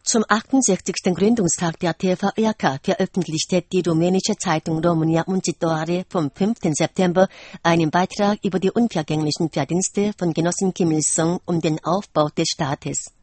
Zum 68. Gründungstag der TVRK veröffentlichte die rumänische Zeitung România Muncitoare vom 5. September einen Beitrag über die unvergänglichen Verdienste von Genossin Kim Il-sung um den Aufbau des Staates.